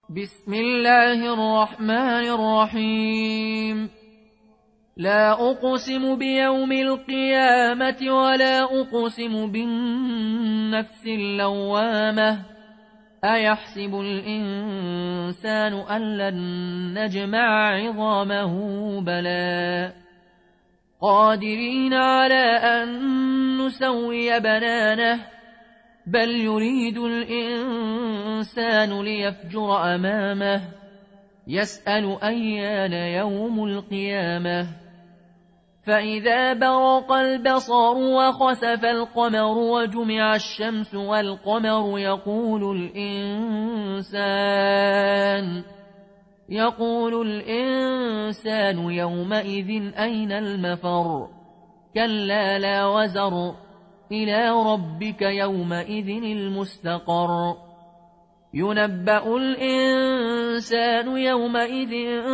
بسم الله الرحمن الرحيم. لا أقسم بيوم القيامة ولا أقسم بالنفس اللوامة. أيحسب الإنسان أن لن نجمع عظامه بلى قادرين على أن نسوي بنانه بل يريد الإنسان ليفجر أمامه يسأل أيان يوم القيامة. فإذا برق البصر وخسف القمر وجمع الشمس والقمر يقول الإنسان يومئذ أين المفر. كلا لا وزر إلى ربك يومئذ المستقر. ينبأ الإنسان يومئذ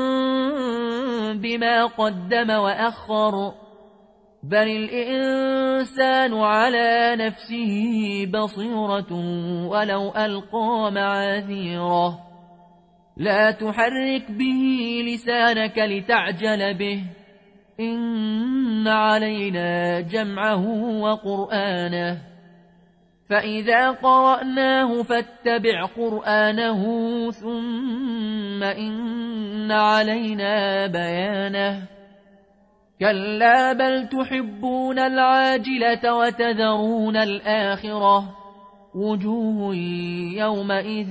بما قدم وأخر بل الإنسان على نفسه بصيرة ولو ألقى معاذيره. لا تحرك به لسانك لتعجل به إن علينا جمعه وقرآنه فإذا قرأناه فاتبع قرآنه ثم إن علينا بيانه. كلا بل تحبون العاجلة وتذرون الآخرة وجوه يومئذ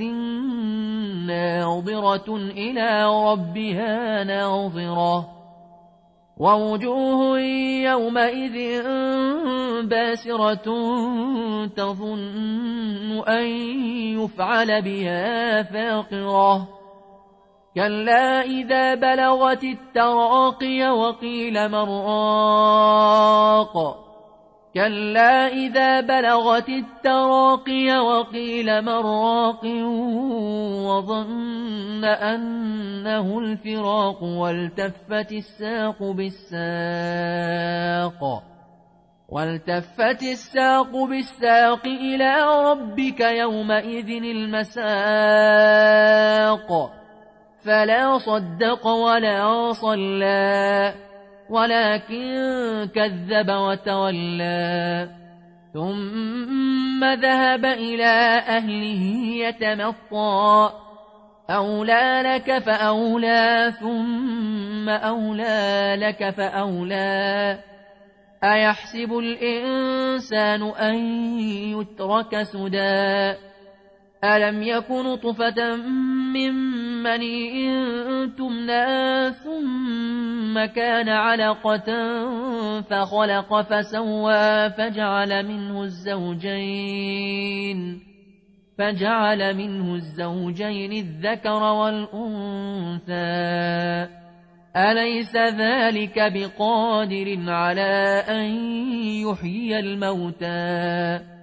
ناظرة إلى ربها ناظرة ووجوه يومئذ باسرة تظن أن يفعل بها فاقرة. كلا إذا بلغت التراقي وقيل من راق. كلا إذا بلغت التراقي وقيل من راق وظن أنه الفراق والتفت الساق بالساق إلى ربك يومئذ المساق. فلا صدق ولا صلى ولكن كذب وتولى ثم ذهب إلى أهله يتمطى. أولى لك فأولى ثم أولى لك فأولى. أيحسب الإنسان أن يترك سدى ألم يكن طفة من مني تمنى ثم كان علقة فخلق فسوى فجعل منه الزوجين الذكر والأنثى. أليس ذلك بقادر على أن يحيي الموتى